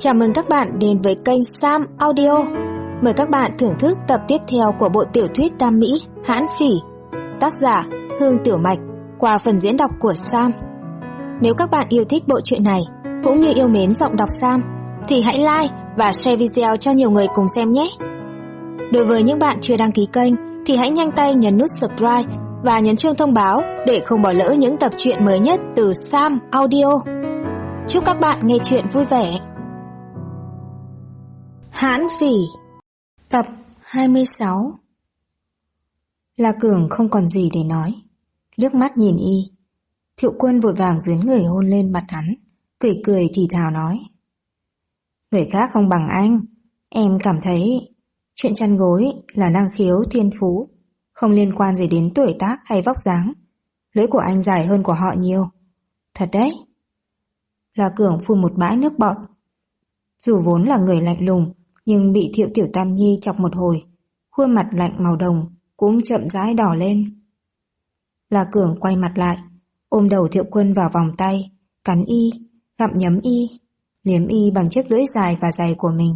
Chào mừng các bạn đến với kênh Sam Audio. Mời các bạn thưởng thức tập tiếp theo của bộ tiểu thuyết Đam Mỹ Hãn Phỉ, tác giả Hương Tiểu Mạch, qua phần diễn đọc của Sam. Nếu các bạn yêu thích bộ truyện này cũng như yêu mến giọng đọc Sam thì hãy like và share video cho nhiều người cùng xem nhé. Đối với những bạn chưa đăng ký kênh thì hãy nhanh tay nhấn nút subscribe và nhấn chuông thông báo để không bỏ lỡ những tập truyện mới nhất từ Sam Audio. Chúc các bạn nghe truyện vui vẻ. Hãn Phỉ, tập 26. La Cường không còn gì để nói, liếc mắt nhìn y. Thiệu Quân vội vàng dướn người hôn lên mặt hắn, cười cười thì thào nói: người khác không bằng anh, em cảm thấy chuyện chăn gối là năng khiếu thiên phú, không liên quan gì đến tuổi tác hay vóc dáng. Lưỡi của anh dài hơn của họ nhiều. Thật đấy. La Cường phun một bãi nước bọt. Dù vốn là người lạnh lùng, nhưng bị Thiệu Tiểu Tam Nhi chọc một hồi, khuôn mặt lạnh màu đồng cũng chậm rãi đỏ lên. La Cường quay mặt lại, ôm đầu Thiệu Quân vào vòng tay, cắn y, gặm nhấm y, liếm y bằng chiếc lưỡi dài và dày của mình.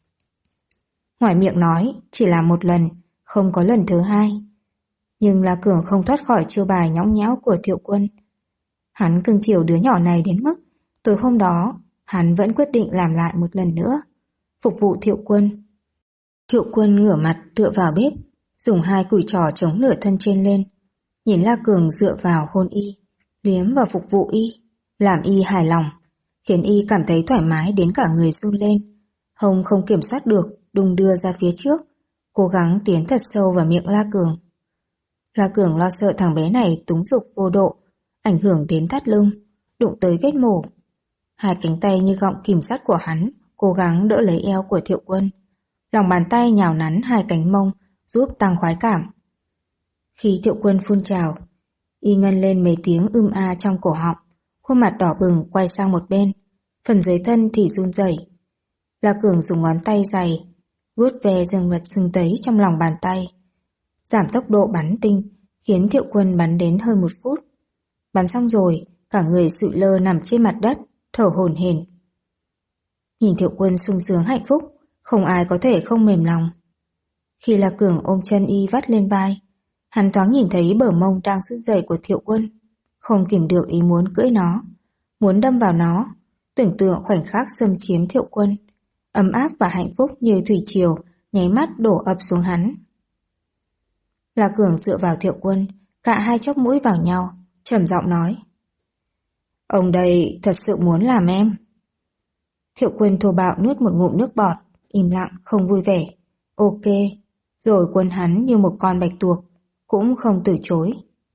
Ngoài miệng nói chỉ là một lần, không có lần thứ hai. Nhưng La Cường không thoát khỏi chiêu bài nhõng nhẽo của Thiệu Quân. Hắn cưng chiều đứa nhỏ này đến mức tối hôm đó hắn vẫn quyết định làm lại một lần nữa, phục vụ Thiệu Quân. Thiệu Quân ngửa mặt tựa vào bếp, dùng hai cùi trò chống lửa thân trên lên, nhìn La Cường dựa vào hôn y, liếm và phục vụ y, làm y hài lòng, khiến y cảm thấy thoải mái đến cả người run lên, hông không kiểm soát được đung đưa ra phía trước, cố gắng tiến thật sâu vào miệng La Cường. La Cường lo sợ thằng bé này túng dục vô độ, ảnh hưởng đến thắt lưng, đụng tới vết mổ. Hai cánh tay như gọng kìm sắt của hắn cố gắng đỡ lấy eo của Thiệu Quân, lòng bàn tay nhào nắn hai cánh mông giúp tăng khoái cảm. Khi Thiệu Quân phun trào, y ngân lên mấy tiếng a trong cổ họng, khuôn mặt đỏ bừng quay sang một bên, phần dưới thân thì run rẩy. La Cường dùng ngón tay dày vuốt về dương vật sưng tấy trong lòng bàn tay, giảm tốc độ bắn tinh, khiến Thiệu Quân bắn đến hơn 1 phút. Bắn xong rồi, cả người sụi lơ nằm trên mặt đất, thở hổn hển. Nhìn Thiệu Quân sung sướng hạnh phúc, không ai có thể không mềm lòng. Khi La Cường ôm chân y vắt lên vai, hắn thoáng nhìn thấy bờ mông đang run rẩy của Thiệu Quân, không kìm được ý muốn cưỡi nó, muốn đâm vào nó, tưởng tượng khoảnh khắc xâm chiếm Thiệu Quân, ấm áp và hạnh phúc như thủy triều nháy mắt đổ ập xuống hắn. La Cường dựa vào Thiệu Quân, cạ hai chóp mũi vào nhau, trầm giọng nói: ông đây thật sự muốn làm em. Thiệu Quân thô bạo nuốt một ngụm nước bọt, im lặng không vui vẻ. Ok, rồi quấn hắn như một con bạch tuộc, cũng không từ chối.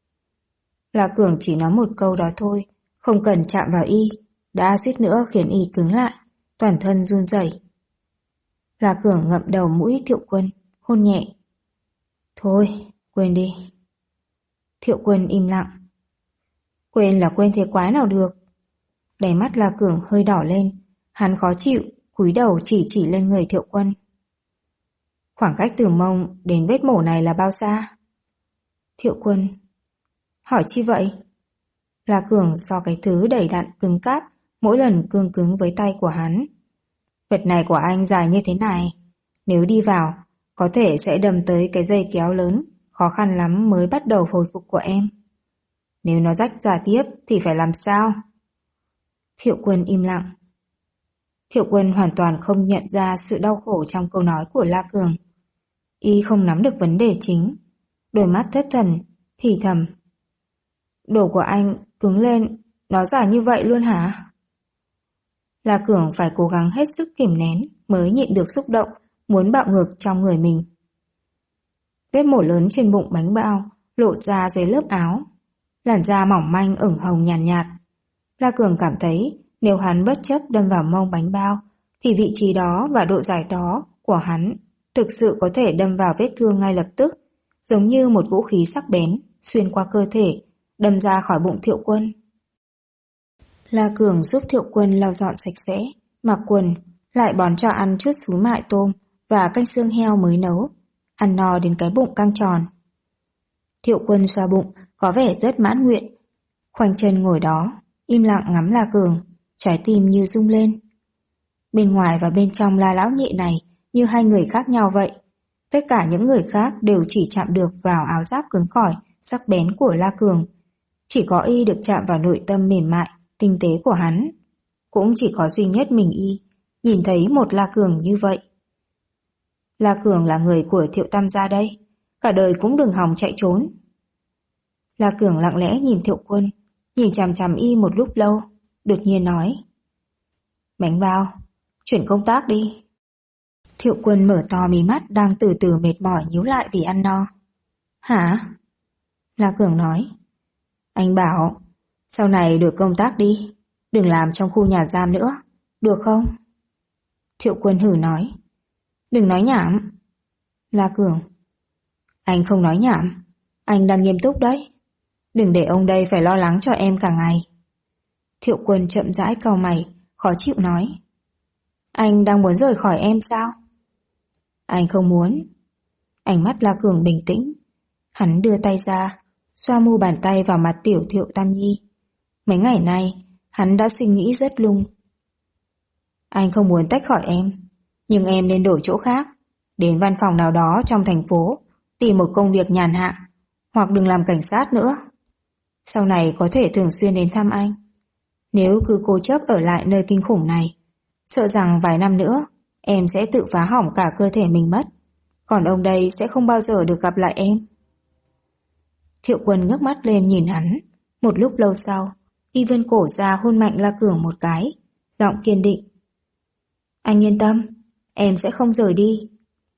La Cường chỉ nói một câu đó thôi, không cần chạm vào y, đã suýt nữa khiến y cứng lại, toàn thân run rẩy. La Cường ngậm đầu mũi Thiệu Quân, hôn nhẹ. Thôi, quên đi. Thiệu Quân im lặng. Quên là quên thế quái nào được. Đáy mắt La Cường hơi đỏ lên, hắn khó chịu, cúi đầu chỉ lên người Thiệu Quân. Khoảng cách từ mông đến vết mổ này là bao xa? Thiệu Quân hỏi chi vậy? La Cường so cái thứ đầy đặn cứng cáp mỗi lần cương cứng với tay của hắn. Vật này của anh dài như thế này, nếu đi vào có thể sẽ đâm tới cái dây kéo lớn, khó khăn lắm mới bắt đầu hồi phục của em. Nếu nó rách ra tiếp thì phải làm sao? Thiệu Quân im lặng. Thiệu Quân hoàn toàn không nhận ra sự đau khổ trong câu nói của La Cường. Y không nắm được vấn đề chính, đôi mắt thất thần, thì thầm: đồ của anh cứng lên, nó dài như vậy luôn hả? La Cường phải cố gắng hết sức kìm nén mới nhịn được xúc động muốn bạo ngược trong người mình. Vết mổ lớn trên bụng bánh bao lộ ra dưới lớp áo, làn da mỏng manh ửng hồng nhàn nhạt. La Cường cảm thấy nếu hắn bất chấp đâm vào mông bánh bao thì vị trí đó và độ dài đó của hắn thực sự có thể đâm vào vết thương ngay lập tức, giống như một vũ khí sắc bén xuyên qua cơ thể, đâm ra khỏi bụng Thiệu Quân. La Cường giúp Thiệu Quân lau dọn sạch sẽ, mặc quần, lại bón cho ăn chút súi mại tôm và canh xương heo mới nấu, ăn no đến cái bụng căng tròn. Thiệu Quân xoa bụng, có vẻ rất mãn nguyện, khoanh chân ngồi đó, im lặng ngắm La Cường, trái tim như rung lên. Bên ngoài và bên trong La lão nhị này như hai người khác nhau vậy. Tất cả những người khác đều chỉ chạm được vào áo giáp cứng cỏi, sắc bén của La Cường. Chỉ có y được chạm vào nội tâm mềm mại, tinh tế của hắn. Cũng chỉ có duy nhất mình y nhìn thấy một La Cường như vậy. La Cường là người của Thiệu Tam gia đây, cả đời cũng đừng hòng chạy trốn. La Cường lặng lẽ nhìn Thiệu Quân, nhìn chằm chằm y một lúc lâu, đột nhiên nói: Bánh bao, chuyển công tác đi. Thiệu Quân mở to mí mắt đang từ từ mệt mỏi nhíu lại vì ăn no. Hả? La Cường nói: Anh bảo, sau này được công tác đi, đừng làm trong khu nhà giam nữa, được không? Thiệu Quân hử nói: Đừng nói nhảm. La Cường: Anh không nói nhảm, anh đang nghiêm túc đấy. Đừng để ông đây phải lo lắng cho em cả ngày. Thiệu Quân chậm rãi cau mày, khó chịu nói: Anh đang muốn rời khỏi em sao? Anh không muốn. Ánh mắt La Cường bình tĩnh. Hắn đưa tay ra, xoa mu bàn tay vào mặt tiểu Thiệu Tam Nhi. Mấy ngày nay, hắn đã suy nghĩ rất lung. Anh không muốn tách khỏi em, nhưng em nên đổi chỗ khác, đến văn phòng nào đó trong thành phố, tìm một công việc nhàn hạ, hoặc đừng làm cảnh sát nữa. Sau này có thể thường xuyên đến thăm anh. Nếu cứ cố chấp ở lại nơi kinh khủng này, sợ rằng vài năm nữa em sẽ tự phá hỏng cả cơ thể mình mất. Còn ông đây sẽ không bao giờ được gặp lại em. Thiệu Quân ngước mắt lên nhìn hắn. Một lúc lâu sau, y vươn cổ ra hôn mạnh La Cường một cái, giọng kiên định: Anh yên tâm, em sẽ không rời đi.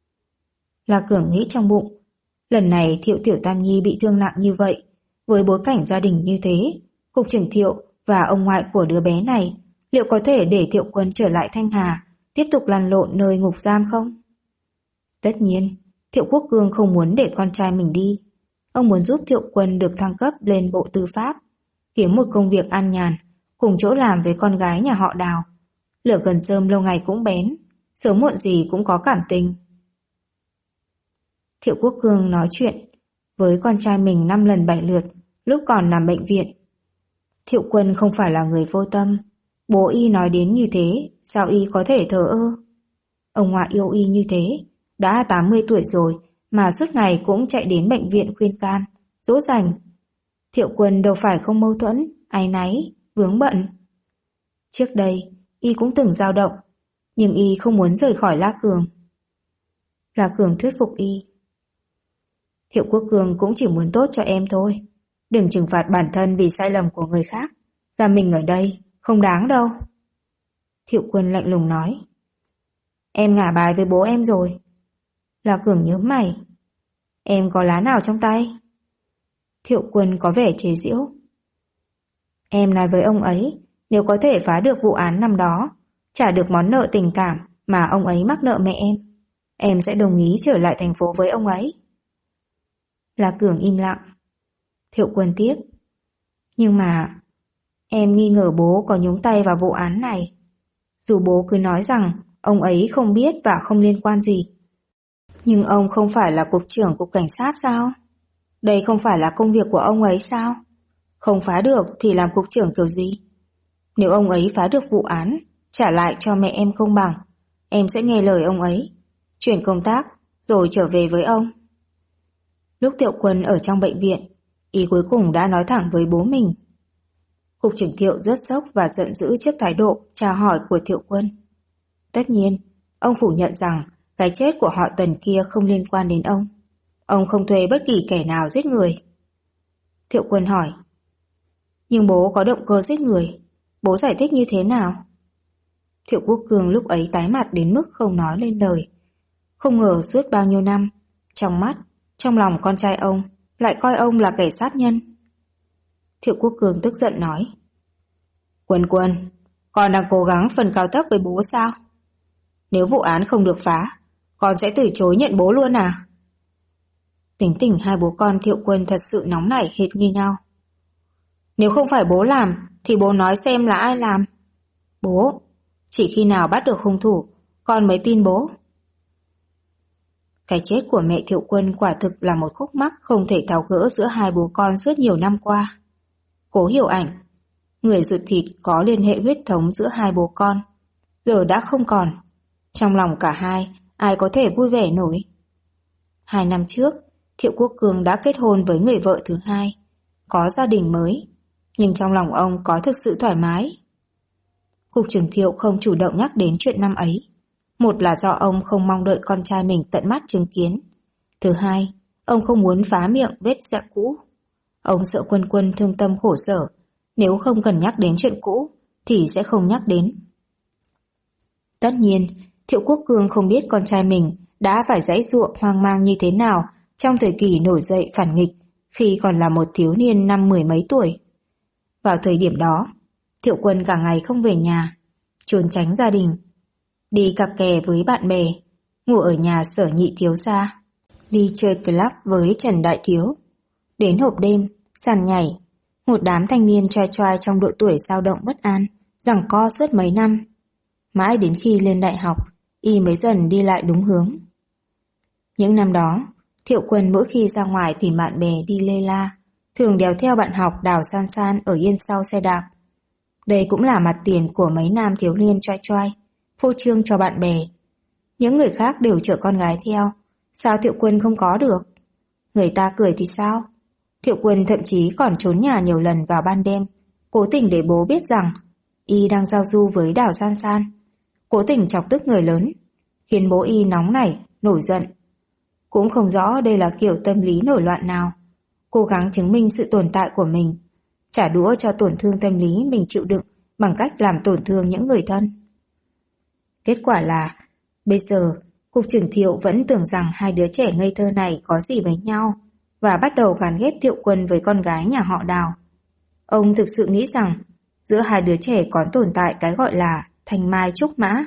La Cường nghĩ trong bụng, lần này Thiệu Tiểu Tam Nhi bị thương nặng như vậy, với bối cảnh gia đình như thế, cục trưởng Thiệu và ông ngoại của đứa bé này liệu có thể để Thiệu Quân trở lại Thanh Hà, tiếp tục lăn lộn nơi ngục giam không? Tất nhiên, Thiệu Quốc Cương không muốn để con trai mình đi. Ông muốn giúp Thiệu Quân được thăng cấp lên Bộ Tư pháp, kiếm một công việc an nhàn, cùng chỗ làm với con gái nhà họ Đào. Lửa gần rơm lâu ngày cũng bén, sớm muộn gì cũng có cảm tình. Thiệu Quốc Cương nói chuyện với con trai mình 5 lần 7 lượt lúc còn nằm bệnh viện. Thiệu Quân không phải là người vô tâm. Bố y nói đến như thế, sao y có thể thờ ơ? Ông ngoại yêu y như thế, đã 80 tuổi rồi mà suốt ngày cũng chạy đến bệnh viện khuyên can, dỗ dành. Thiệu Quân đâu phải không mâu thuẫn, áy náy, vướng bận. Trước đây, y cũng từng dao động, nhưng y không muốn rời khỏi La Cường. La Cường thuyết phục y: Thiệu Quốc Cường cũng chỉ muốn tốt cho em thôi. Đừng trừng phạt bản thân vì sai lầm của người khác. Giam mình ở đây, không đáng đâu. Thiệu Quân lạnh lùng nói: Em ngả bài với bố em rồi. La Cường nhớ mày: Em có lá nào trong tay? Thiệu Quân có vẻ chế giễu: Em nói với ông ấy, nếu có thể phá được vụ án năm đó, trả được món nợ tình cảm mà ông ấy mắc nợ mẹ em sẽ đồng ý trở lại thành phố với ông ấy. La Cường im lặng. Thiệu Quân tiếp: Nhưng mà em nghi ngờ bố có nhúng tay vào vụ án này. Dù bố cứ nói rằng ông ấy không biết và không liên quan gì, nhưng ông không phải là cục trưởng cục cảnh sát sao? Đây không phải là công việc của ông ấy sao? Không phá được thì làm cục trưởng kiểu gì? Nếu ông ấy phá được vụ án, trả lại cho mẹ em công bằng, em sẽ nghe lời ông ấy, chuyển công tác rồi trở về với ông. Lúc Thiệu Quân ở trong bệnh viện, y cuối cùng đã nói thẳng với bố mình. Cục trưởng Thiệu rất sốc và giận dữ trước thái độ chào hỏi của Thiệu Quân. Tất nhiên, ông phủ nhận rằng cái chết của họ Tần kia không liên quan đến ông. Ông không thuê bất kỳ kẻ nào giết người. Thiệu Quân hỏi: Nhưng bố có động cơ giết người, bố giải thích như thế nào? Thiệu Quốc Cường lúc ấy tái mặt đến mức không nói lên lời. Không ngờ suốt bao nhiêu năm, trong mắt, trong lòng con trai ông lại coi ông là kẻ sát nhân. Thiệu Quốc Cường tức giận nói: Quân, con đang cố gắng phần cao thấp với bố sao? Nếu vụ án không được phá, con sẽ từ chối nhận bố luôn à? Tính tình hai bố con Thiệu Quân thật sự nóng nảy hệt như nhau. Nếu không phải bố làm, thì bố nói xem là ai làm. Bố, chỉ khi nào bắt được hung thủ, con mới tin bố. Cái chết của mẹ Thiệu Quân quả thực là một khúc mắc không thể tháo gỡ giữa hai bố con suốt nhiều năm qua. Cố Hiểu Ảnh, người ruột thịt có liên hệ huyết thống giữa hai bố con, giờ đã không còn. Trong lòng cả hai, ai có thể vui vẻ nổi. 2 năm trước, Thiệu Quốc Cường đã kết hôn với người vợ thứ hai, có gia đình mới, nhưng trong lòng ông có thực sự thoải mái. Cục trưởng Thiệu không chủ động nhắc đến chuyện năm ấy. Một là do ông không mong đợi con trai mình tận mắt chứng kiến. Thứ hai, ông không muốn phá miệng vết sẹo cũ. Ông sợ Quân Quân thương tâm khổ sở, nếu không cần nhắc đến chuyện cũ thì sẽ không nhắc đến. Tất nhiên, Thiệu Quốc Cường không biết con trai mình đã phải giãy giụa hoang mang như thế nào trong thời kỳ nổi dậy phản nghịch khi còn là một thiếu niên năm 10 mấy tuổi. Vào thời điểm đó, Thiệu Quân cả ngày không về nhà, trốn tránh gia đình, đi cặp kè với bạn bè, ngủ ở nhà Sở Nhị thiếu gia, đi chơi club với Trần Đại thiếu. Đến hộp đêm, sàn nhảy, một đám thanh niên trai trai trong độ tuổi dao động bất an, giằng co suốt mấy năm. Mãi đến khi lên đại học, y mới dần đi lại đúng hướng. Những năm đó, Thiệu Quân mỗi khi ra ngoài tìm bạn bè đi lê la, thường đèo theo bạn học Đào San San ở yên sau xe đạp. Đây cũng là mặt tiền của mấy nam thiếu niên trai trai, phô trương cho bạn bè. Những người khác đều chở con gái theo, sao Thiệu Quân không có được? Người ta cười thì sao? Thiệu Quân thậm chí còn trốn nhà nhiều lần vào ban đêm, cố tình để bố biết rằng y đang giao du với Đào San San, cố tình chọc tức người lớn, khiến bố y nóng nảy, nổi giận. Cũng không rõ đây là kiểu tâm lý nổi loạn nào, cố gắng chứng minh sự tồn tại của mình, trả đũa cho tổn thương tâm lý mình chịu đựng bằng cách làm tổn thương những người thân. Kết quả là, bây giờ, Cục trưởng Thiệu vẫn tưởng rằng hai đứa trẻ ngây thơ này có gì với nhau, và bắt đầu gán ghép Thiệu Quân với con gái nhà họ Đào. Ông thực sự nghĩ rằng, giữa hai đứa trẻ có tồn tại cái gọi là thanh mai trúc mã.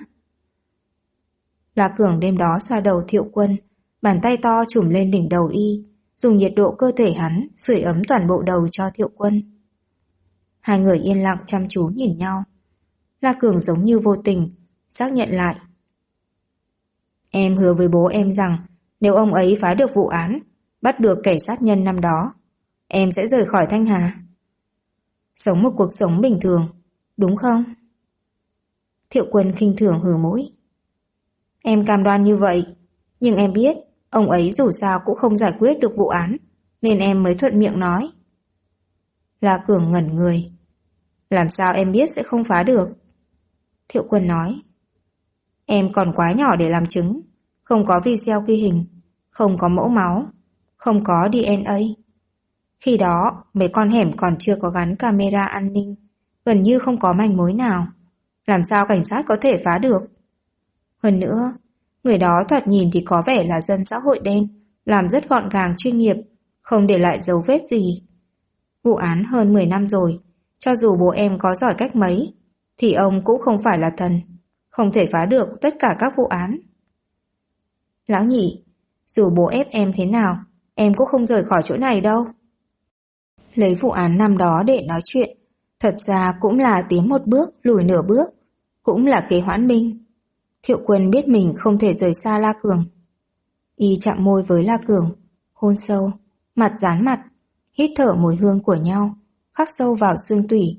La Cường đêm đó xoa đầu Thiệu Quân, bàn tay to chùm lên đỉnh đầu y, dùng nhiệt độ cơ thể hắn sưởi ấm toàn bộ đầu cho Thiệu Quân. Hai người yên lặng chăm chú nhìn nhau. La Cường giống như vô tình, xác nhận lại. Em hứa với bố em rằng, nếu ông ấy phá được vụ án, bắt được kẻ sát nhân năm đó, em sẽ rời khỏi Thanh Hà. Sống một cuộc sống bình thường, đúng không? Thiệu Quân khinh thường hừ mũi. Em cam đoan như vậy, nhưng em biết ông ấy dù sao cũng không giải quyết được vụ án, nên em mới thuận miệng nói. La Cường ngẩn người. Làm sao em biết sẽ không phá được? Thiệu Quân nói. Em còn quá nhỏ để làm chứng, không có video ghi hình, không có mẫu máu, không có DNA. Khi đó, mấy con hẻm còn chưa có gắn camera an ninh, gần như không có manh mối nào. Làm sao cảnh sát có thể phá được? Hơn nữa, người đó thoạt nhìn thì có vẻ là dân xã hội đen, làm rất gọn gàng chuyên nghiệp, không để lại dấu vết gì. Vụ án hơn 10 năm rồi, cho dù bố em có giỏi cách mấy, thì ông cũng không phải là thần, không thể phá được tất cả các vụ án. Lão nhị, dù bố ép em thế nào, em cũng không rời khỏi chỗ này đâu. Lấy vụ án năm đó để nói chuyện, thật ra cũng là tiến một bước, lùi nửa bước, cũng là kế hoãn binh. Thiệu Quân biết mình không thể rời xa La Cường. Y chạm môi với La Cường, hôn sâu, mặt dán mặt, hít thở mùi hương của nhau, khắc sâu vào xương tủy.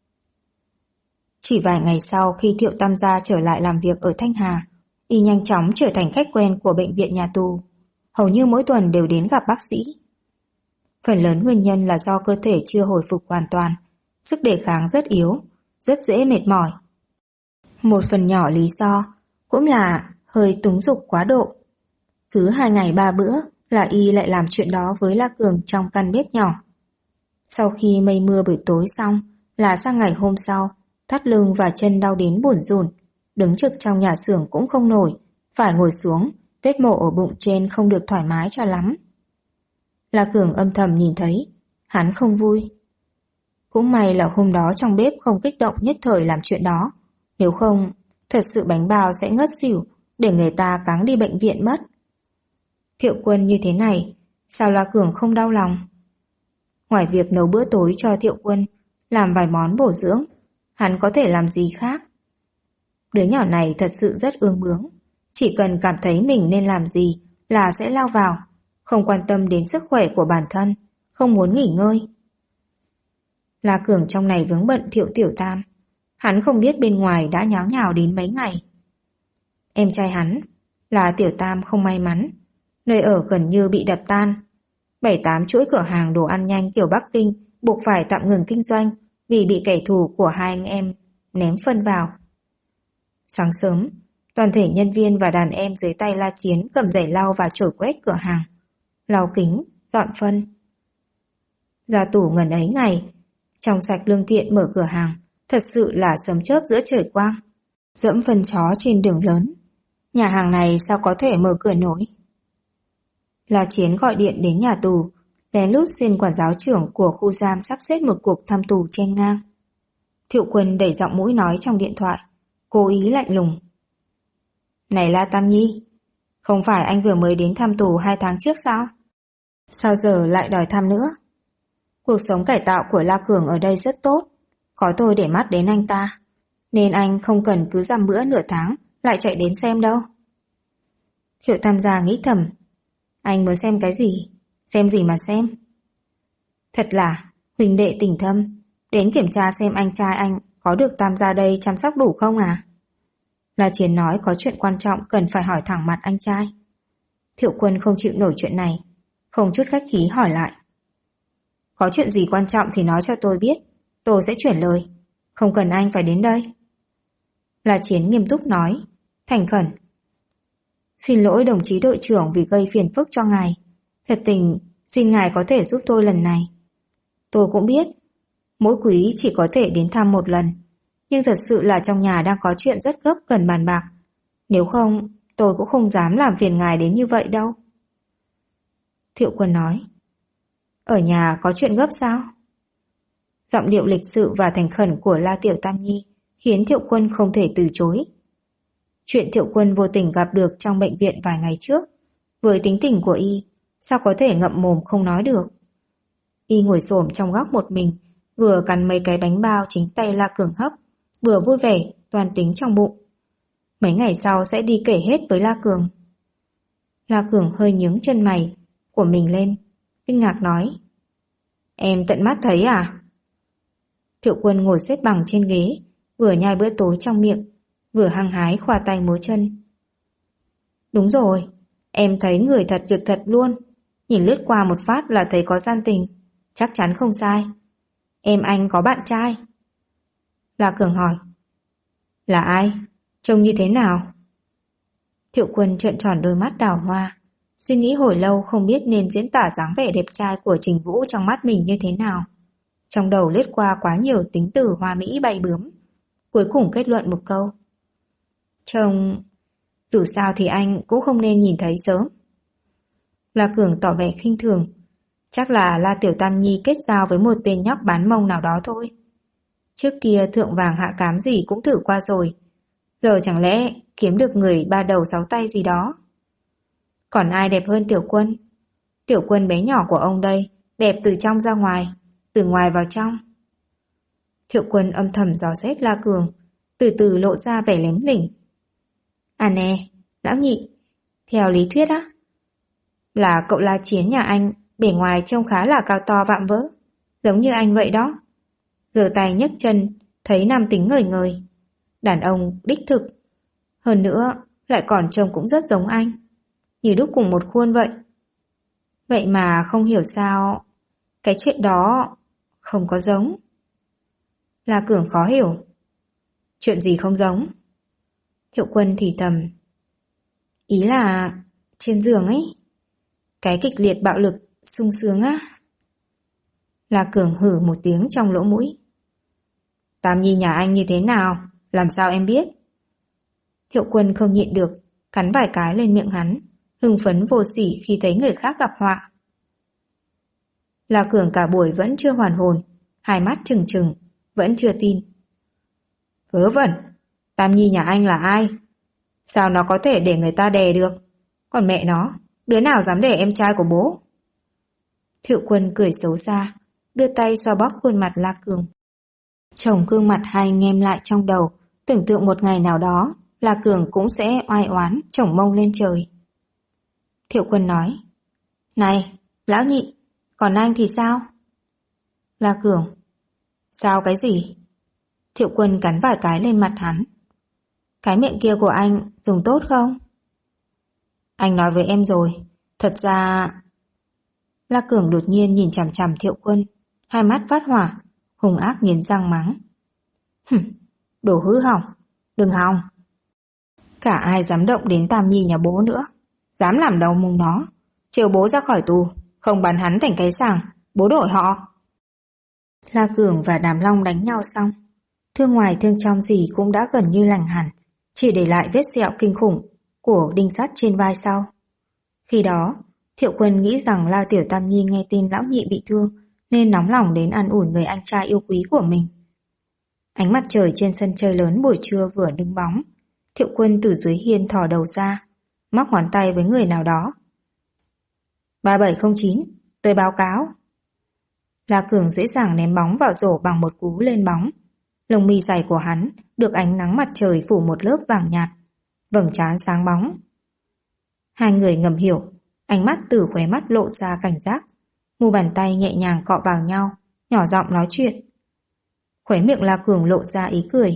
Chỉ vài ngày sau khi Thiệu Tam gia trở lại làm việc ở Thanh Hà, y nhanh chóng trở thành khách quen của bệnh viện nhà tù, hầu như mỗi tuần đều đến gặp bác sĩ. Phần lớn nguyên nhân là do cơ thể chưa hồi phục hoàn toàn, sức đề kháng rất yếu, rất dễ mệt mỏi. Một phần nhỏ lý do cũng là hơi túng dục quá độ. Cứ 2 ngày 3 bữa là y lại làm chuyện đó với La Cường trong căn bếp nhỏ. Sau khi mây mưa buổi tối xong là sang ngày hôm sau, thắt lưng và chân đau đến bủn rủn, đứng trực trong nhà xưởng cũng không nổi, phải ngồi xuống, vết mổ ở bụng trên không được thoải mái cho lắm. La Cường âm thầm nhìn thấy, hắn không vui. Cũng may là hôm đó trong bếp không kích động nhất thời làm chuyện đó, nếu không, thật sự bánh bao sẽ ngất xỉu để người ta cáng đi bệnh viện mất. Thiệu Quân như thế này, sao La Cường không đau lòng? Ngoài việc nấu bữa tối cho Thiệu Quân, làm vài món bổ dưỡng, hắn có thể làm gì khác? Đứa nhỏ này thật sự rất ương bướng, chỉ cần cảm thấy mình nên làm gì là sẽ lao vào, không quan tâm đến sức khỏe của bản thân, không muốn nghỉ ngơi. La Cường trong này vướng bận Thiệu Tiểu Tam, Hắn không biết bên ngoài đã nháo nhào đến mấy ngày. Em trai hắn là Tiểu Tam không may mắn, nơi ở gần như bị đập tan. 7-8 chuỗi cửa hàng đồ ăn nhanh kiểu Bắc Kinh buộc phải tạm ngừng kinh doanh vì bị kẻ thù của hai anh em ném phân vào. Sáng sớm, toàn thể nhân viên và đàn em dưới tay La Chiến cầm giày lau và chổi quét cửa hàng, lau kính, dọn phân. Ra tủ ngần ấy ngày, trong sạch lương thiện mở cửa hàng, thật sự là sấm chớp giữa trời quang. Dẫm phân chó trên đường lớn, nhà hàng này sao có thể mở cửa nổi? La Chiến gọi điện đến nhà tù, lén lút xin quản giáo trưởng của khu giam sắp xếp một cuộc thăm tù chen ngang. Thiệu Quân đẩy giọng mũi nói trong điện thoại, cố ý lạnh lùng. Này La Tam Nhi, không phải anh vừa mới đến thăm tù 2 tháng trước sao? Sao giờ lại đòi thăm nữa? Cuộc sống cải tạo của La Cường ở đây rất tốt, có tôi để mắt đến anh ta, nên anh không cần cứ dăm bữa nửa tháng lại chạy đến xem đâu. Thiệu Tam gia nghĩ thầm, anh muốn xem cái gì? Xem gì mà xem? Thật là huynh đệ tình thâm, đến kiểm tra xem anh trai anh có được Tam gia đây chăm sóc đủ không à? La Chiến nói có chuyện quan trọng cần phải hỏi thẳng mặt anh trai. Thiệu Quân không chịu nổi chuyện này, không chút khách khí hỏi lại. Có chuyện gì quan trọng thì nói cho tôi biết, tôi sẽ chuyển lời, không cần anh phải đến đây. La Chiến nghiêm túc nói, thành khẩn. Xin lỗi đồng chí đội trưởng vì gây phiền phức cho ngài. Thật tình, xin ngài có thể giúp tôi lần này. Tôi cũng biết, mỗi quý chỉ có thể đến thăm một lần, nhưng thật sự là trong nhà đang có chuyện rất gấp cần bàn bạc. Nếu không, tôi cũng không dám làm phiền ngài đến như vậy đâu. Thiệu Quân nói, ở nhà có chuyện gấp sao? Giọng điệu lịch sự và thành khẩn của La Tiểu Tam Nhi khiến Thiệu Quân không thể từ chối. Chuyện Thiệu Quân vô tình gặp được trong bệnh viện vài ngày trước, với tính tình của y, sao có thể ngậm mồm không nói được. Y ngồi xổm trong góc một mình, vừa cắn mấy cái bánh bao chính tay La Cường hấp, vừa vui vẻ, toan tính trong bụng. Mấy ngày sau sẽ đi kể hết với La Cường. La Cường hơi nhướng chân mày của mình lên, kinh ngạc nói, em tận mắt thấy à? Thiệu Quân ngồi xếp bằng trên ghế, vừa nhai bữa tối trong miệng, vừa hăng hái khoa tay múa chân. Đúng rồi, em thấy người thật việc thật luôn, nhìn lướt qua một phát là thấy có gian tình, chắc chắn không sai. Em anh có bạn trai? La Cường hỏi. Là ai? Trông như thế nào? Thiệu Quân trợn tròn đôi mắt đào hoa, suy nghĩ hồi lâu không biết nên diễn tả dáng vẻ đẹp trai của Trình Vũ trong mắt mình như thế nào. Trong đầu lướt qua quá nhiều tính từ hoa mỹ bay bướm, cuối cùng kết luận một câu. Trông, dù sao thì anh cũng không nên nhìn thấy sớm. La Cường tỏ vẻ khinh thường, chắc là La Tiểu Tam Nhi kết giao với một tên nhóc bán mông nào đó thôi. Trước kia thượng vàng hạ cám gì cũng thử qua rồi, giờ chẳng lẽ kiếm được người 3 đầu 6 tay gì đó. Còn ai đẹp hơn Tiểu Quân? Tiểu Quân bé nhỏ của ông đây, đẹp từ trong ra ngoài, từ ngoài vào trong. Thiệu Quân âm thầm dò xét La Cường, từ từ lộ ra vẻ lém lỉnh. À nè, lão nhị, theo lý thuyết á, là cậu La Chiến nhà anh, bề ngoài trông khá là cao to vạm vỡ, giống như anh vậy đó. Giơ tay nhấc chân, thấy nam tính ngời ngời. Đàn ông đích thực. Hơn nữa, lại còn trông cũng rất giống anh, như đúc cùng một khuôn vậy. Vậy mà không hiểu sao cái chuyện đó không có giống. La Cường khó hiểu. Chuyện gì không giống? Thiệu Quân thì thầm. Ý là trên giường ấy, cái kịch liệt bạo lực sung sướng á. La Cường hử một tiếng trong lỗ mũi. Tam Nhi nhà anh như thế nào, làm sao em biết? Thiệu Quân không nhịn được, cắn vài cái lên miệng hắn, hưng phấn vô sỉ khi thấy người khác gặp họa. La Cường cả buổi vẫn chưa hoàn hồn, hai mắt trừng trừng, vẫn chưa tin. Vớ vẩn, Tam Nhi nhà anh là ai? Sao nó có thể để người ta đè được? Còn mẹ nó, đứa nào dám đè em trai của bố? Thiệu Quân cười xấu xa, đưa tay xoa bóp khuôn mặt La Cường. Chồng gương mặt hai anh em lại trong đầu, tưởng tượng một ngày nào đó, La Cường cũng sẽ oai oán, chổng mông lên trời. Thiệu Quân nói, này, lão nhị, còn anh thì sao? La Cường, sao cái gì? Thiệu Quân cắn vài cái lên mặt hắn. Cái miệng kia của anh dùng tốt không? Anh nói với em rồi, thật ra... La Cường đột nhiên nhìn chằm chằm Thiệu Quân, hai mắt phát hỏa, hung ác nghiến răng mắng. Đồ hư hỏng, đừng hòng. Cả ai dám động đến Tam Nhi nhà bố nữa, dám làm đầu mông nó, trừ bố ra khỏi tù, không bắn hắn thành cái sàng, bố đổi họ. La Cường và Đàm Long đánh nhau xong, thương ngoài thương trong gì cũng đã gần như lành hẳn, chỉ để lại vết sẹo kinh khủng của đinh sắt trên vai sau. Khi đó, Thiệu Quân nghĩ rằng La Tiểu Tam Nhi nghe tin lão nhị bị thương nên nóng lòng đến an ủi người anh trai yêu quý của mình. Ánh mặt trời trên sân chơi lớn buổi trưa vừa đứng bóng, Thiệu Quân từ dưới hiên thò đầu ra, móc ngón tay với người nào đó. 3709, tới báo cáo. La Cường dễ dàng ném bóng vào rổ bằng một cú lên bóng. Lông mi dày của hắn được ánh nắng mặt trời phủ một lớp vàng nhạt, vầng trán sáng bóng. Hai người ngầm hiểu, ánh mắt từ khóe mắt lộ ra cảnh giác, mu bàn tay nhẹ nhàng cọ vào nhau, nhỏ giọng nói chuyện. Khóe miệng La Cường lộ ra ý cười.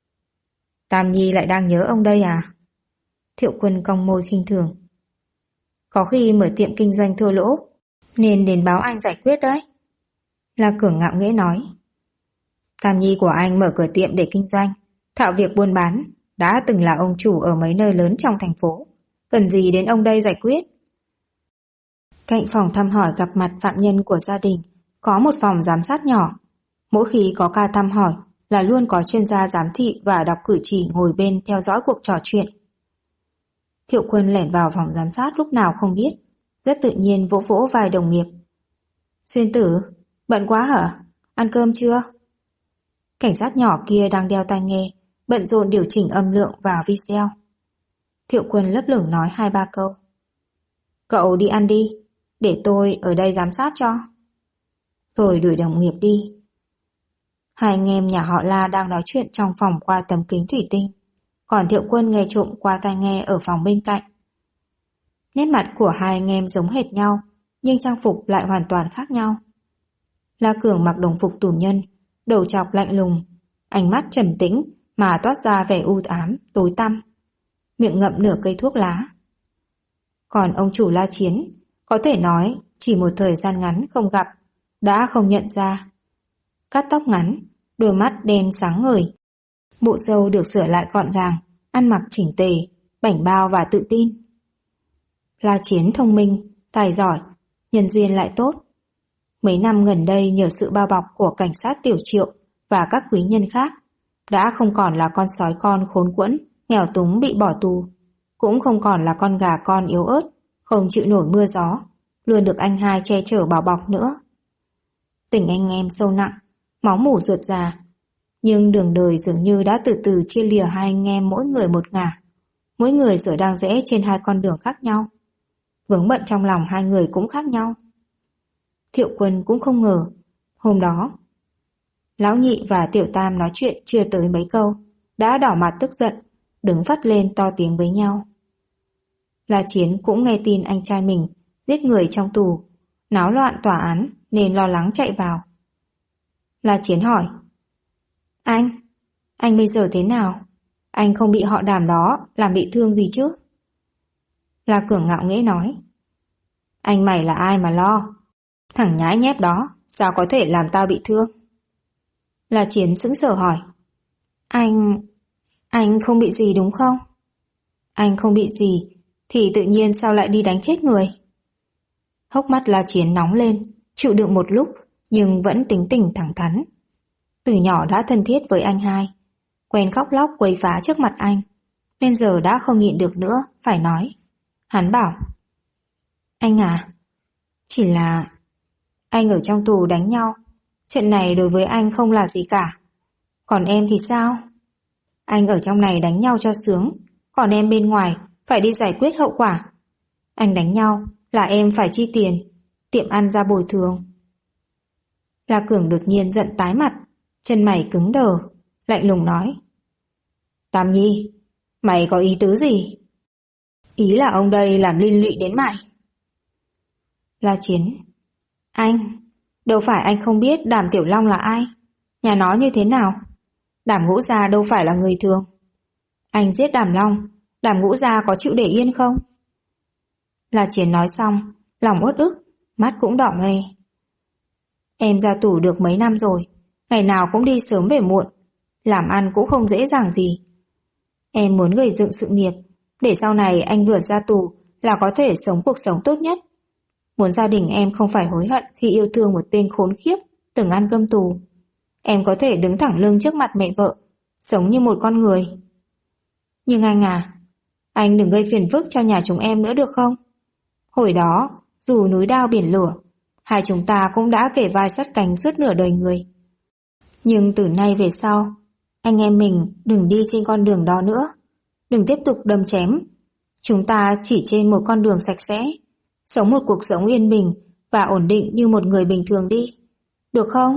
Tam Nhi lại đang nhớ ông đây à? Thiệu Quân cong môi khinh thường. Có khi mở tiệm kinh doanh thua lỗ, nên đến báo anh giải quyết đấy. La Cường ngạo nghễ nói. Tam Nhi của anh mở cửa tiệm để kinh doanh, thạo việc buôn bán, đã từng là ông chủ ở mấy nơi lớn trong thành phố. Cần gì đến ông đây giải quyết? Cạnh phòng thăm hỏi gặp mặt phạm nhân của gia đình, có một phòng giám sát nhỏ. Mỗi khi có ca thăm hỏi là luôn có chuyên gia giám thị và đọc cử chỉ ngồi bên theo dõi cuộc trò chuyện. Thiệu Quân lẻn vào phòng giám sát lúc nào không biết, rất tự nhiên vỗ vỗ vai đồng nghiệp. Xuyên Tử, bận quá hả? Ăn cơm chưa? Cảnh sát nhỏ kia đang đeo tai nghe, bận rộn điều chỉnh âm lượng vào video. Thiệu Quân lấp lửng nói 2-3 câu. Cậu đi ăn đi, để tôi ở đây giám sát cho. Rồi đuổi đồng nghiệp đi. Hai anh em nhà họ La đang nói chuyện trong phòng qua tấm kính thủy tinh, còn Thiệu Quân nghe trộm qua tai nghe ở phòng bên cạnh. Nét mặt của hai anh em giống hệt nhau, nhưng trang phục lại hoàn toàn khác nhau. La Cường mặc đồng phục tù nhân, đầu trọc lạnh lùng, ánh mắt trầm tĩnh mà toát ra vẻ u ám, tối tăm, miệng ngậm nửa cây thuốc lá. Còn ông chủ La Chiến, có thể nói chỉ một thời gian ngắn không gặp, đã không nhận ra. Cắt tóc ngắn, đôi mắt đen sáng ngời, bộ râu được sửa lại gọn gàng, ăn mặc chỉnh tề, bảnh bao và tự tin. La Chiến thông minh, tài giỏi, nhân duyên lại tốt. Mấy năm gần đây nhờ sự bao bọc của cảnh sát Tiểu Triệu và các quý nhân khác, đã không còn là con sói con khốn quẫn, nghèo túng bị bỏ tù, cũng không còn là con gà con yếu ớt, không chịu nổi mưa gió, luôn được anh hai che chở bảo bọc nữa. Tình anh em sâu nặng, máu mủ ruột già, nhưng đường đời dường như đã từ từ chia lìa hai anh em mỗi người một ngả, mỗi người giờ đang rẽ trên hai con đường khác nhau. Vướng bận trong lòng hai người cũng khác nhau. Thiệu Quân cũng không ngờ, hôm đó, Lão Nhị và Tiểu Tam nói chuyện chưa tới mấy câu, đã đỏ mặt tức giận, đứng phắt lên to tiếng với nhau. La Chiến cũng nghe tin anh trai mình giết người trong tù, náo loạn tòa án nên lo lắng chạy vào. La Chiến hỏi, anh bây giờ thế nào? Anh không bị họ Đàm đó làm bị thương gì chứ? La Cường ngạo nghễ nói, anh mày là ai mà lo? Thằng nhãi nhép đó sao có thể làm tao bị thương? La Chiến sững sờ hỏi, anh không bị gì đúng không? Anh không bị gì thì tự nhiên sao lại đi đánh chết người? Hốc mắt La Chiến nóng lên, chịu đựng một lúc nhưng vẫn tính tình thẳng thắn. Từ nhỏ đã thân thiết với anh hai, quen khóc lóc quấy phá trước mặt anh, nên giờ đã không nhịn được nữa, phải nói. Hắn bảo, anh à, chỉ là anh ở trong tù đánh nhau, chuyện này đối với anh không là gì cả. Còn em thì sao? Anh ở trong này đánh nhau cho sướng, còn em bên ngoài phải đi giải quyết hậu quả. Anh đánh nhau là em phải chi tiền, tiệm ăn ra bồi thường. La Cường đột nhiên giận tái mặt, chân mày cứng đờ, lạnh lùng nói, Tam Nhi, mày có ý tứ gì? Ý là ông đây làm liên lụy đến mày. La Chiến, anh, đâu phải anh không biết Đàm Tiểu Long là ai, nhà nó như thế nào. Đàm Ngũ Gia đâu phải là người thường. Anh giết Đàm Long, Đàm Ngũ Gia có chịu để yên không? La Chiến nói xong, lòng uất ức, mắt cũng đỏ hoe. Em ra tù được mấy năm rồi, ngày nào cũng đi sớm về muộn, làm ăn cũng không dễ dàng gì. Em muốn gây dựng sự nghiệp, để sau này anh vừa ra tù là có thể sống cuộc sống tốt nhất. Muốn gia đình em không phải hối hận khi yêu thương một tên khốn khiếp, từng ăn cơm tù. Em có thể đứng thẳng lưng trước mặt mẹ vợ, sống như một con người. Nhưng anh à, anh đừng gây phiền phức cho nhà chúng em nữa được không? Hồi đó, dù núi đao biển lửa, hai chúng ta cũng đã kể vai sát cánh suốt nửa đời người. Nhưng từ nay về sau, anh em mình đừng đi trên con đường đó nữa. Đừng tiếp tục đâm chém. Chúng ta chỉ trên một con đường sạch sẽ, sống một cuộc sống yên bình và ổn định như một người bình thường đi. Được không?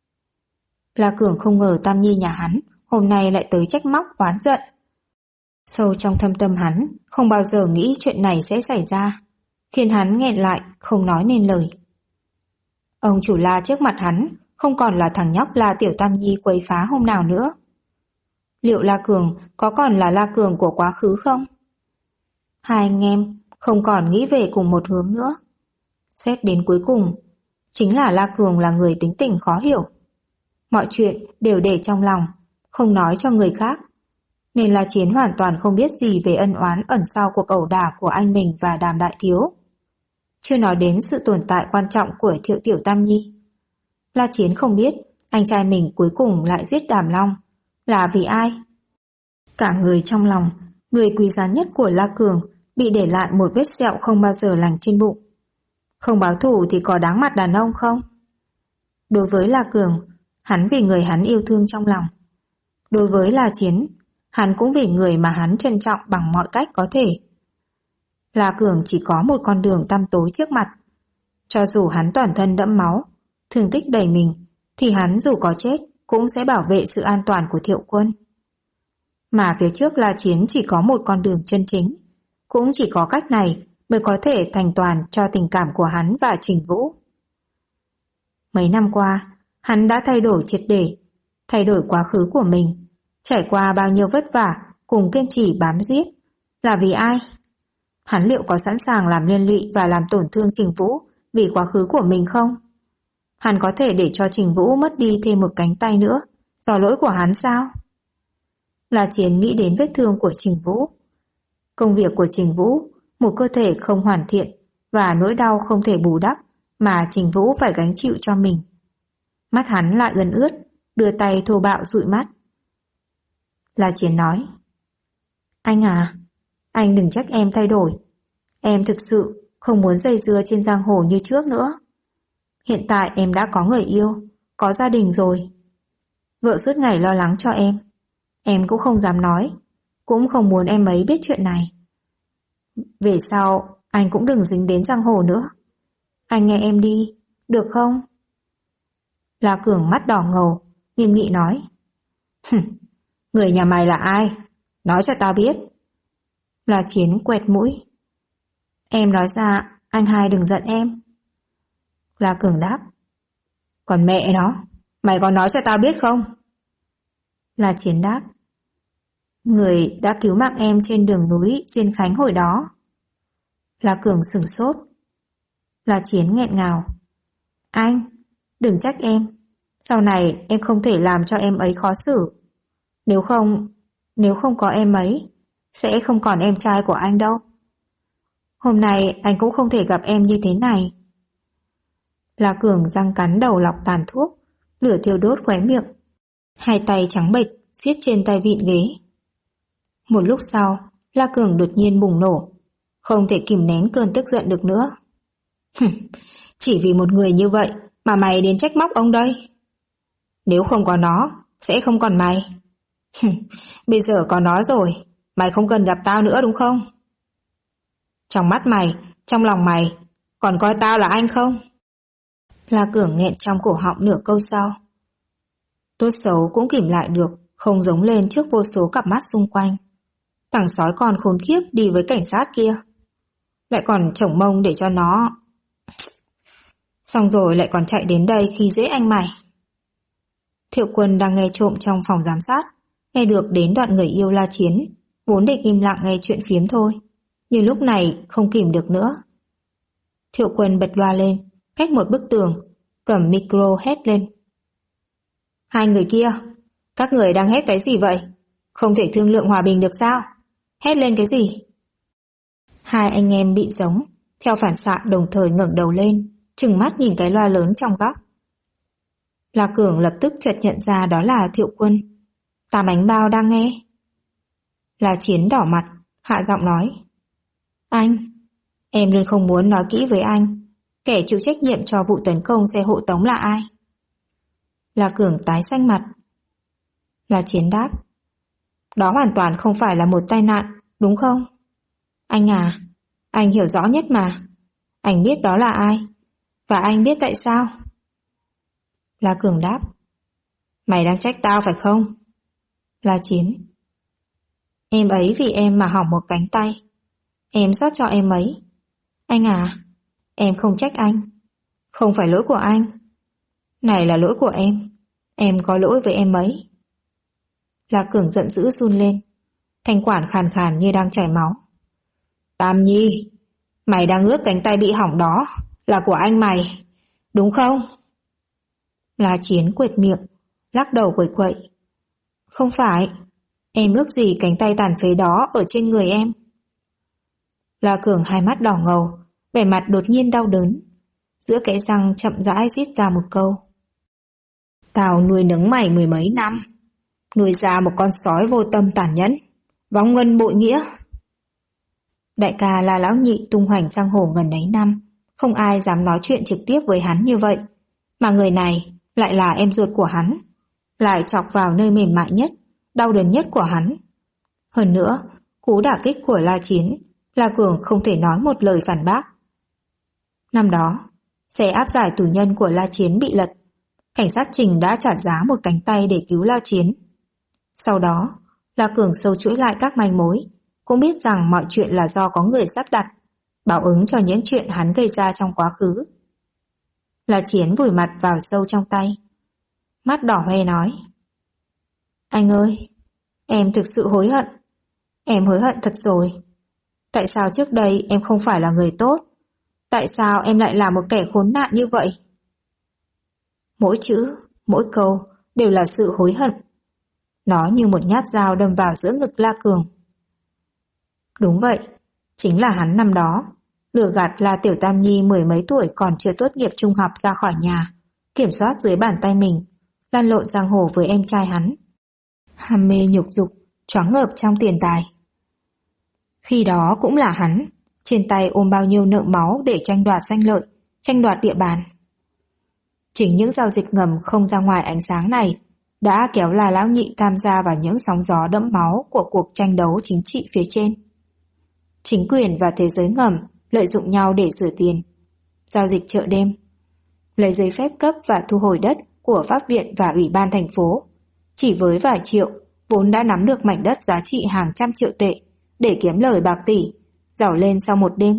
La Cường không ngờ Tam Nhi nhà hắn hôm nay lại tới trách móc oán giận. Sâu trong thâm tâm hắn không bao giờ nghĩ chuyện này sẽ xảy ra, khiến hắn nghẹn lại không nói nên lời. Ông chủ La trước mặt hắn không còn là thằng nhóc La Tiểu Tam Nhi quấy phá hôm nào nữa. Liệu La Cường có còn là La Cường của quá khứ không? Hai anh em không còn nghĩ về cùng một hướng nữa. Xét đến cuối cùng, chính là La Cường là người tính tình khó hiểu. Mọi chuyện đều để trong lòng, không nói cho người khác. Nên La Chiến hoàn toàn không biết gì về ân oán ẩn sau cuộc ẩu đả của anh mình và Đàm Đại Thiếu. Chưa nói đến sự tồn tại quan trọng của Thiệu Tiểu Tam Nhi. La Chiến không biết anh trai mình cuối cùng lại giết Đàm Long là vì ai. Cả người trong lòng, người quý giá nhất của La Cường bị để lại một vết sẹo không bao giờ lành trên bụng. Không báo thù thì có đáng mặt đàn ông không? Đối với La Cường, hắn vì người hắn yêu thương trong lòng. Đối với La Chiến, hắn cũng vì người mà hắn trân trọng bằng mọi cách có thể. La Cường chỉ có một con đường tăm tối trước mặt. Cho dù hắn toàn thân đẫm máu, thương tích đầy mình, thì hắn dù có chết cũng sẽ bảo vệ sự an toàn của Thiệu Quân. Mà phía trước La Chiến chỉ có một con đường chân chính, cũng chỉ có cách này mới có thể thành toàn cho tình cảm của hắn và Trình Vũ. Mấy năm qua, hắn đã thay đổi triệt để, thay đổi quá khứ của mình, trải qua bao nhiêu vất vả cùng kiên trì bám giết. Là vì ai? Hắn liệu có sẵn sàng làm liên lụy và làm tổn thương Trình Vũ vì quá khứ của mình không? Hắn có thể để cho Trình Vũ mất đi thêm một cánh tay nữa do lỗi của hắn sao? La Chiến nghĩ đến vết thương của Trình Vũ. Công việc của Trình Vũ, một cơ thể không hoàn thiện và nỗi đau không thể bù đắp mà Trình Vũ phải gánh chịu cho mình. Mắt hắn lại ươn ướt, đưa tay thô bạo dụi mắt. La Chiến nói: Anh à, anh đừng trách em thay đổi. Em thực sự không muốn dây dưa trên giang hồ như trước nữa. Hiện tại em đã có người yêu, có gia đình rồi. Vợ suốt ngày lo lắng cho em cũng không dám nói, cũng không muốn em ấy biết chuyện này. Về sau, anh cũng đừng dính đến giang hồ nữa. Anh nghe em đi, được không? La Cường mắt đỏ ngầu, nghiêm nghị nói: Người nhà mày là ai? Nói cho tao biết. La Chiến quẹt mũi: Em nói ra, anh hai đừng giận em. La Cường đáp: Còn mẹ nó, mày có nói cho tao biết không? La Chiến đáp: Người đã cứu mạng em trên đường núi Diên Khánh hồi đó. La Cường sửng sốt. La Chiến nghẹn ngào: Anh, đừng trách em. Sau này em không thể làm cho em ấy khó xử. Nếu không có em ấy, sẽ không còn em trai của anh đâu. Hôm nay anh cũng không thể gặp em như thế này. La Cường răng cắn đầu lọc tàn thuốc, lửa thiêu đốt khóe miệng. Hai tay trắng bệch siết trên tay vịn ghế. Một lúc sau, La Cường đột nhiên bùng nổ, không thể kìm nén cơn tức giận được nữa. Chỉ vì một người như vậy mà mày đến trách móc ông đây? Nếu không có nó, sẽ không còn mày. Bây giờ có nó rồi, mày không cần gặp tao nữa đúng không? Trong mắt mày, trong lòng mày, còn coi tao là anh không? La Cường nghẹn trong cổ họng nửa câu sau. Tốt xấu cũng kìm lại được, không giống lên trước vô số cặp mắt xung quanh. Thằng sói con khốn khiếp đi với cảnh sát kia, lại còn chổng mông để cho nó. Xong rồi lại còn chạy đến đây khi dễ anh mày. Thiệu Quân đang nghe trộm trong phòng giám sát, nghe được đến đoạn người yêu La Chiến, vốn định im lặng nghe chuyện phiếm thôi, nhưng lúc này không kìm được nữa. Thiệu Quân bật loa lên, cách một bức tường, cầm micro hét lên. Hai người kia, các người đang hét cái gì vậy? Không thể thương lượng hòa bình được sao? Hét lên cái gì? Hai anh em bị giống, theo phản xạ đồng thời ngẩng đầu lên, trừng mắt nhìn cái loa lớn trong góc. La Cường lập tức chợt nhận ra đó là Thiệu Quân. Tám Ánh Bao đang nghe. La Chiến đỏ mặt, hạ giọng nói. Anh, em luôn không muốn nói kỹ với anh. Kẻ chịu trách nhiệm cho vụ tấn công xe hộ tống là ai? La Cường tái xanh mặt. La Chiến đáp. Đó hoàn toàn không phải là một tai nạn, đúng không? Anh à, anh hiểu rõ nhất mà. Anh biết đó là ai. Và anh biết tại sao? La Cường đáp. Mày đang trách tao phải không? La Chiến. Em ấy vì em mà hỏng một cánh tay. Em xót cho em ấy. Anh à, em không trách anh. Không phải lỗi của anh. Này là lỗi của em. Em có lỗi với em ấy. La Cường giận dữ run lên. Thanh quản khàn khàn như đang chảy máu. Tam Nhi, mày đang ước cánh tay bị hỏng đó là của anh mày, đúng không? La Chiến quệt miệng, lắc đầu quẩy quậy. Không phải, em ước gì cánh tay tàn phế đó ở trên người em. La Cường hai mắt đỏ ngầu, vẻ mặt đột nhiên đau đớn. Giữa kẽ răng chậm rãi rít ra một câu. Tao nuôi nấng mày mười mấy năm, nuôi ra một con sói vô tâm tàn nhẫn, vong ân bội nghĩa. Đại ca là lão nhị tung hoành giang hồ ngần ấy năm, không ai dám nói chuyện trực tiếp với hắn như vậy. Mà người này lại là em ruột của hắn, lại chọc vào nơi mềm mại nhất, đau đớn nhất của hắn. Hơn nữa, cú đả kích của La Chiến, La Cường không thể nói một lời phản bác. Năm đó, xe áp giải tù nhân của La Chiến bị lật. Cảnh sát Trình đã trả giá một cánh tay để cứu La Chiến. Sau đó, La Cường sâu chuỗi lại các manh mối, cũng biết rằng mọi chuyện là do có người sắp đặt, báo ứng cho những chuyện hắn gây ra trong quá khứ. La Chiến vùi mặt vào sâu trong tay. Mắt đỏ hoe nói. Anh ơi, em thực sự hối hận. Em hối hận thật rồi. Tại sao trước đây em không phải là người tốt? Tại sao em lại là một kẻ khốn nạn như vậy? Mỗi chữ, mỗi câu đều là sự hối hận. Nó như một nhát dao đâm vào giữa ngực La Cường. Đúng vậy, chính là hắn năm đó, lừa gạt La Tiểu Tam Nhi mười mấy tuổi còn chưa tốt nghiệp trung học ra khỏi nhà, kiểm soát dưới bàn tay mình, lăn lộn giang hồ với em trai hắn. Ham mê nhục dục, choáng ngợp trong tiền tài. Khi đó cũng là hắn, trên tay ôm bao nhiêu nợ máu để tranh đoạt danh lợi, tranh đoạt địa bàn. Chính những giao dịch ngầm không ra ngoài ánh sáng này đã kéo La Lão Nhị tham gia vào những sóng gió đẫm máu của cuộc tranh đấu chính trị phía trên. Chính quyền và thế giới ngầm lợi dụng nhau để rửa tiền, giao dịch chợ đêm, lấy giấy phép cấp và thu hồi đất của Pháp viện và Ủy ban thành phố. Chỉ với vài triệu, vốn đã nắm được mảnh đất giá trị hàng trăm triệu tệ để kiếm lời bạc tỷ, giàu lên sau một đêm.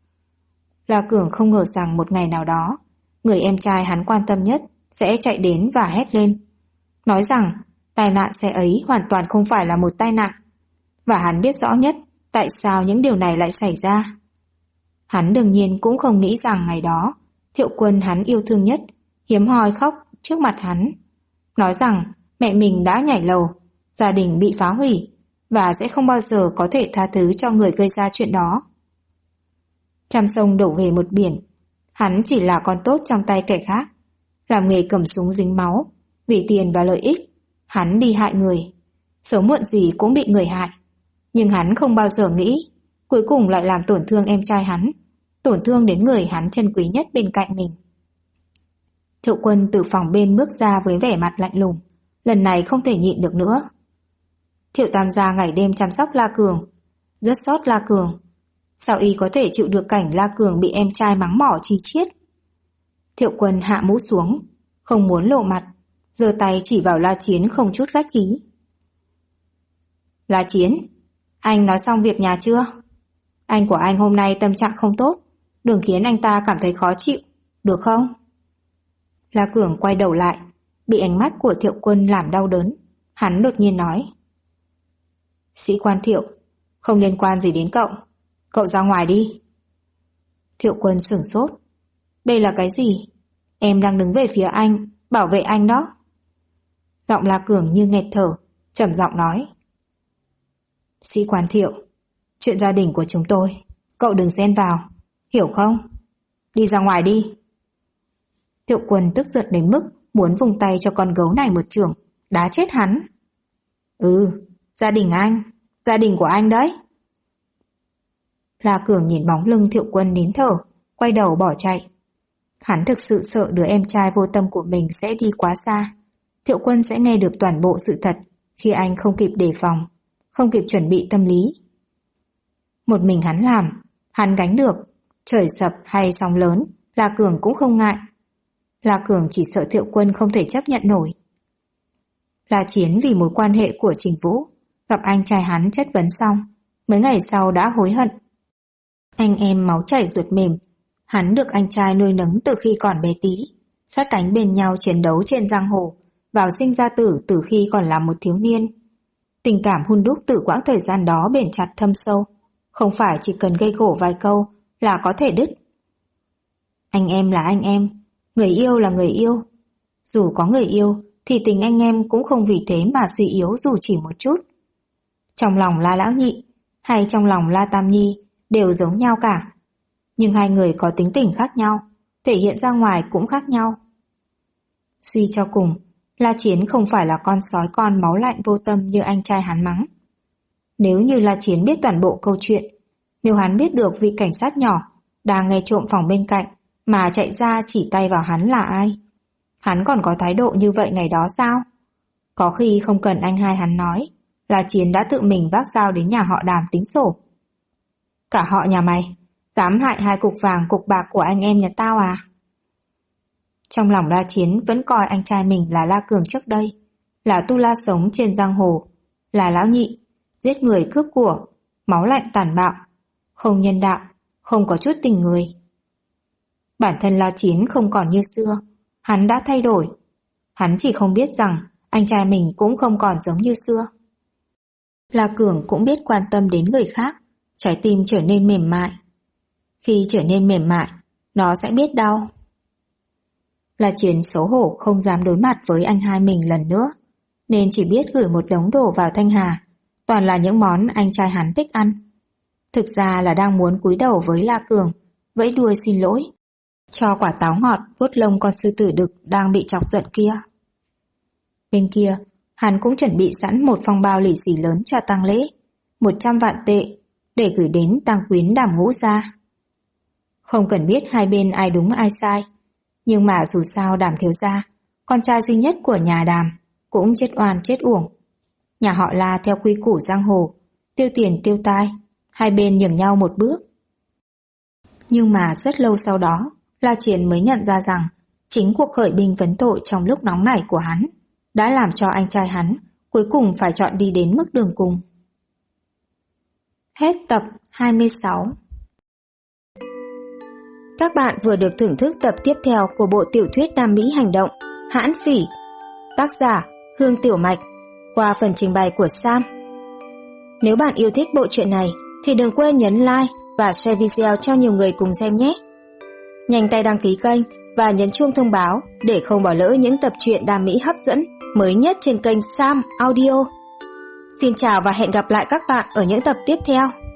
La Cường không ngờ rằng một ngày nào đó, người em trai hắn quan tâm nhất sẽ chạy đến và hét lên, nói rằng tai nạn xe ấy hoàn toàn không phải là một tai nạn, và hắn biết rõ nhất tại sao những điều này lại xảy ra. Hắn đương nhiên cũng không nghĩ rằng ngày đó, Thiệu Quân hắn yêu thương nhất, hiếm hoi khóc trước mặt hắn, nói rằng mẹ mình đã nhảy lầu, gia đình bị phá hủy, và sẽ không bao giờ có thể tha thứ cho người gây ra chuyện đó. Trăm sông đổ về một biển, hắn chỉ là con tốt trong tay kẻ khác, làm nghề cầm súng dính máu, vì tiền và lợi ích, hắn đi hại người, sớm muộn gì cũng bị người hại. Nhưng hắn không bao giờ nghĩ, cuối cùng lại làm tổn thương em trai hắn, tổn thương đến người hắn trân quý nhất bên cạnh mình. Thiệu Quân từ phòng bên bước ra với vẻ mặt lạnh lùng, lần này không thể nhịn được nữa. Thiệu Tam gia ngày đêm chăm sóc La Cường, rất xót La Cường. Sao y có thể chịu được cảnh La Cường bị em trai mắng mỏ chi chiết? Thiệu Quân hạ mũ xuống, không muốn lộ mặt, giơ tay chỉ vào La Chiến không chút khách khí. La Chiến, anh nói xong việc nhà chưa? Anh của anh hôm nay tâm trạng không tốt, đừng khiến anh ta cảm thấy khó chịu, được không? La Cường quay đầu lại, bị ánh mắt của Thiệu Quân làm đau đớn. Hắn đột nhiên nói: Sĩ quan Thiệu, không liên quan gì đến cậu. Cậu ra ngoài đi. Thiệu Quân sửng sốt. Đây là cái gì? Em đang đứng về phía anh, bảo vệ anh đó. Giọng La Cường như nghẹt thở, trầm giọng nói: Sĩ quan Thiệu, chuyện gia đình của chúng tôi, cậu đừng xen vào, hiểu không? Đi ra ngoài đi. Thiệu Quân tức giận đến mức muốn vùng tay cho con gấu này một chưởng, đá chết hắn. Gia đình anh, gia đình của anh đấy. La Cường nhìn bóng lưng Thiệu Quân nín thở, quay đầu bỏ chạy. Hắn thực sự sợ đứa em trai vô tâm của mình sẽ đi quá xa. Thiệu Quân sẽ nghe được toàn bộ sự thật khi anh không kịp đề phòng, không kịp chuẩn bị tâm lý. Một mình hắn làm, hắn gánh được, trời sập hay sóng lớn, La Cường cũng không ngại. La Cường chỉ sợ Thiệu Quân không thể chấp nhận nổi. La Chiến vì mối quan hệ của Trình Vũ, gặp anh trai hắn chất vấn xong, mấy ngày sau đã hối hận. Anh em máu chảy ruột mềm, hắn được anh trai nuôi nấng từ khi còn bé tí, sát cánh bên nhau chiến đấu trên giang hồ, vào sinh ra tử từ khi còn là một thiếu niên. Tình cảm hun đúc từ quãng thời gian đó bền chặt thâm sâu, không phải chỉ cần gây gổ vài câu là có thể đứt. Anh em là anh em, người yêu là người yêu. Dù có người yêu thì tình anh em cũng không vì thế mà suy yếu dù chỉ một chút. Trong lòng La Lão Nhị hay trong lòng La Tam Nhi đều giống nhau cả. Nhưng hai người có tính tình khác nhau, thể hiện ra ngoài cũng khác nhau. Suy cho cùng, La Chiến không phải là con sói con máu lạnh vô tâm như anh trai hắn mắng. Nếu như La Chiến biết toàn bộ câu chuyện, nếu hắn biết được vị cảnh sát nhỏ đang nghe trộm phòng bên cạnh mà chạy ra chỉ tay vào hắn là ai, hắn còn có thái độ như vậy ngày đó sao? Có khi không cần anh hai hắn nói, La Chiến đã tự mình vác dao đến nhà họ Đàm tính sổ. Cả họ nhà mày, dám hại 2 cục vàng cục bạc của anh em nhà tao à? Trong lòng La Chiến vẫn coi anh trai mình là La Cường trước đây, là tu la sống trên giang hồ, là lão nhị, giết người cướp của, máu lạnh tàn bạo, không nhân đạo, không có chút tình người. Bản thân La Chiến không còn như xưa, hắn đã thay đổi. Hắn chỉ không biết rằng anh trai mình cũng không còn giống như xưa. La Cường cũng biết quan tâm đến người khác, trái tim trở nên mềm mại. Khi trở nên mềm mại, nó sẽ biết đau. La Chiến xấu hổ không dám đối mặt với anh hai mình lần nữa, nên chỉ biết gửi một đống đồ vào Thanh Hà, toàn là những món anh trai hắn thích ăn. Thực ra là đang muốn cúi đầu với La Cường, vẫy đuôi xin lỗi, cho quả táo ngọt vuốt lông con sư tử đực đang bị chọc giận kia. Bên kia, hắn cũng chuẩn bị sẵn một phong bao lì xì lớn cho tang lễ, 100 vạn tệ, để gửi đến tang quyến Đàm Ngũ gia. Không cần biết hai bên ai đúng ai sai, nhưng mà dù sao Đàm thiếu gia, con trai duy nhất của nhà Đàm, cũng chết oan chết uổng. Nhà họ La theo quy củ giang hồ, tiêu tiền tiêu tai, hai bên nhường nhau một bước. Nhưng mà rất lâu sau đó, La Chiến mới nhận ra rằng chính cuộc khởi binh vấn tội trong lúc nóng nảy của hắn đã làm cho anh trai hắn cuối cùng phải chọn đi đến mức đường cùng. Hết tập 26. Các bạn vừa được thưởng thức tập tiếp theo của bộ tiểu thuyết Nam Mỹ hành động Hãn Phỉ, tác giả Hương Tiểu Mạch, qua phần trình bày của Sam. Nếu bạn yêu thích bộ truyện này thì đừng quên nhấn like và share video cho nhiều người cùng xem nhé. Nhanh tay đăng ký kênh và nhấn chuông thông báo để không bỏ lỡ những tập truyện Nam Mỹ hấp dẫn mới nhất trên kênh Sam Audio. Xin chào và hẹn gặp lại các bạn ở những tập tiếp theo.